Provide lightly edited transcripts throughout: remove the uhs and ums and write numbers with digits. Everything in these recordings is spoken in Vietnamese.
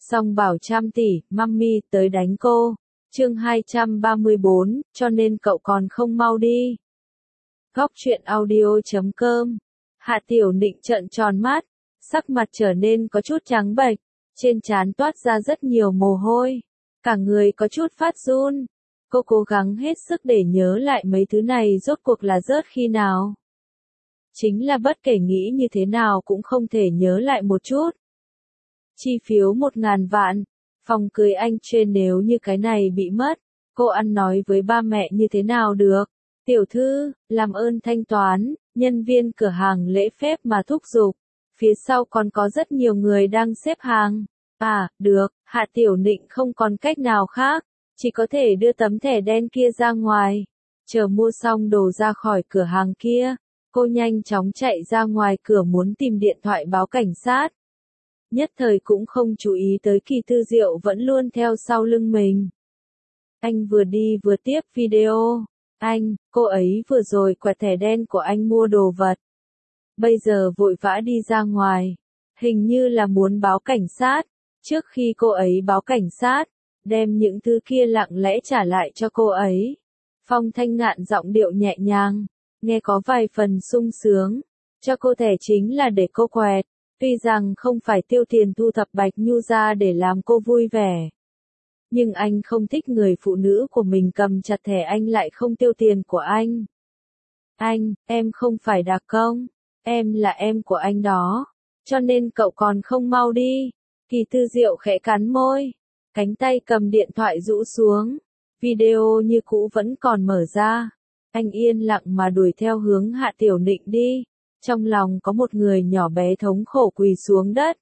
Song bảo trăm tỷ, mummy tới đánh cô. Chương 234, cho nên cậu còn không mau đi. Góc truyện audio.com. Hạ Tiểu Nịnh trợn tròn mắt, sắc mặt trở nên có chút trắng bệch, trên trán toát ra rất nhiều mồ hôi, cả người có chút phát run. Cô cố gắng hết sức để nhớ lại mấy thứ này rốt cuộc là rớt khi nào. Chính là bất kể nghĩ như thế nào cũng không thể nhớ lại một chút. Chi phiếu 1.000 vạn, phòng cưới anh trên nếu như cái này bị mất, cô ăn nói với ba mẹ như thế nào được. Tiểu thư, làm ơn thanh toán, nhân viên cửa hàng lễ phép mà thúc giục. Phía sau còn có rất nhiều người đang xếp hàng. À, được, Hạ Tiểu Nịnh không còn cách nào khác, chỉ có thể đưa tấm thẻ đen kia ra ngoài. Chờ mua xong đồ ra khỏi cửa hàng kia, cô nhanh chóng chạy ra ngoài cửa muốn tìm điện thoại báo cảnh sát. Nhất thời cũng không chú ý tới Kỳ Tư Diệu vẫn luôn theo sau lưng mình. Anh vừa đi vừa tiếp video. Anh, cô ấy vừa rồi quẹt thẻ đen của anh mua đồ vật. Bây giờ vội vã đi ra ngoài. Hình như là muốn báo cảnh sát. Trước khi cô ấy báo cảnh sát, đem những thứ kia lặng lẽ trả lại cho cô ấy. Phong Thanh Ngạn giọng điệu nhẹ nhàng, nghe có vài phần sung sướng. Cho cô thẻ chính là để cô quẹt. Tuy rằng không phải tiêu tiền thu thập Bạch Nhu ra để làm cô vui vẻ. Nhưng anh không thích người phụ nữ của mình cầm chặt thẻ anh lại không tiêu tiền của anh. Anh, em không phải đặc công. Em là em của anh đó. Cho nên cậu còn không mau đi. Kỳ Tư Diệu khẽ cắn môi. Cánh tay cầm điện thoại rũ xuống. Video như cũ vẫn còn mở ra. Anh yên lặng mà đuổi theo hướng Hạ Tiểu Nịnh đi. Trong lòng có một người nhỏ bé thống khổ quỳ xuống đất.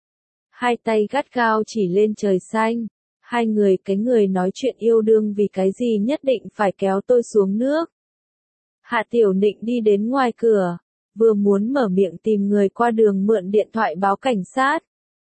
Hai tay gắt gao chỉ lên trời xanh. Hai người cái người nói chuyện yêu đương vì cái gì nhất định phải kéo tôi xuống nước. Hạ Tiểu Nịnh đi đến ngoài cửa. Vừa muốn mở miệng tìm người qua đường mượn điện thoại báo cảnh sát.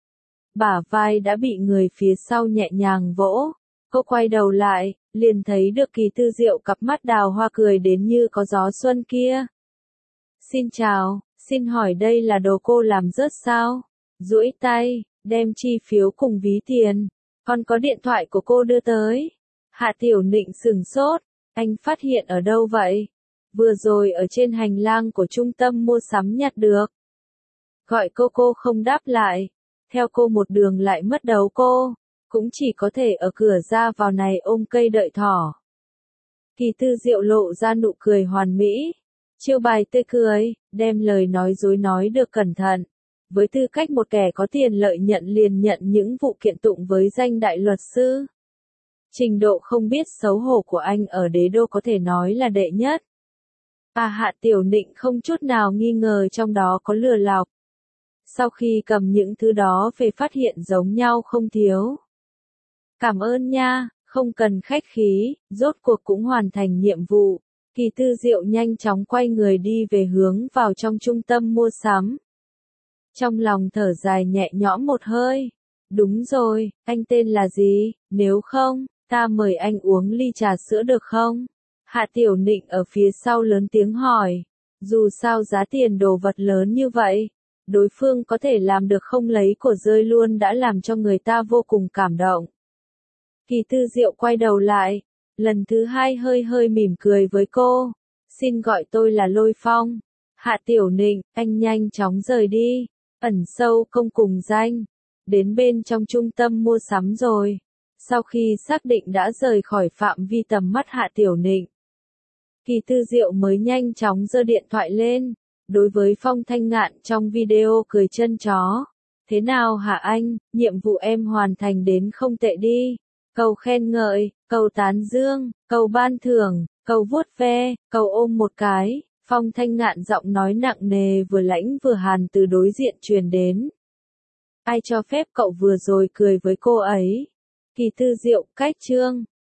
Bả vai đã bị người phía sau nhẹ nhàng vỗ. Cô quay đầu lại, liền thấy được Kỳ Tư Diệu cặp mắt đào hoa cười đến như có gió xuân kia. Xin chào, xin hỏi đây là đồ cô làm rớt sao? Duỗi tay, đem chi phiếu cùng ví tiền. Còn có điện thoại của cô đưa tới. Hạ Tiểu Nịnh sửng sốt, anh phát hiện ở đâu vậy? Vừa rồi ở trên hành lang của trung tâm mua sắm nhặt được. Gọi cô không đáp lại. Theo cô một đường lại mất đấu cô. Cũng chỉ có thể ở cửa ra vào này ôm cây đợi thỏ. Kỳ Tư Diệu lộ ra nụ cười hoàn mỹ. Chiêu bài tươi cười, đem lời nói dối nói được cẩn thận. Với tư cách một kẻ có tiền lợi nhận liền nhận những vụ kiện tụng với danh đại luật sư. Trình độ không biết xấu hổ của anh ở đế đô có thể nói là đệ nhất. Hạ Tiểu Nịnh không chút nào nghi ngờ trong đó có lừa lọc. Sau khi cầm những thứ đó về phát hiện giống nhau không thiếu. Cảm ơn nha, không cần khách khí, rốt cuộc cũng hoàn thành nhiệm vụ. Kỳ Tư Diệu nhanh chóng quay người đi về hướng vào trong trung tâm mua sắm. Trong lòng thở dài nhẹ nhõm một hơi. Đúng rồi, anh tên là gì? Nếu không, ta mời anh uống ly trà sữa được không? Hạ Tiểu Nịnh ở phía sau lớn tiếng hỏi. Dù sao giá tiền đồ vật lớn như vậy, đối phương có thể làm được không lấy của rơi luôn đã làm cho người ta vô cùng cảm động. Kỳ Tư Diệu quay đầu lại, lần thứ hai hơi mỉm cười với cô. Xin gọi tôi là Lôi Phong. Hạ Tiểu Nịnh, anh nhanh chóng rời đi. Ẩn sâu không cùng danh. Đến bên trong trung tâm mua sắm rồi. Sau khi xác định đã rời khỏi phạm vi tầm mắt Hạ Tiểu Nịnh, Kỳ Tư Diệu mới nhanh chóng giơ điện thoại lên. Đối với Phong Thanh Ngạn trong video cười chân chó. Thế nào hả anh, nhiệm vụ em hoàn thành đến không tệ đi. Cầu khen ngợi, cầu tán dương, cầu ban thưởng, cầu vuốt ve, cầu ôm một cái. Phong Thanh Ngạn giọng nói nặng nề vừa lãnh vừa hàn từ đối diện truyền đến. Ai cho phép cậu vừa rồi cười với cô ấy? Kỳ Tư Diệu, cách chương.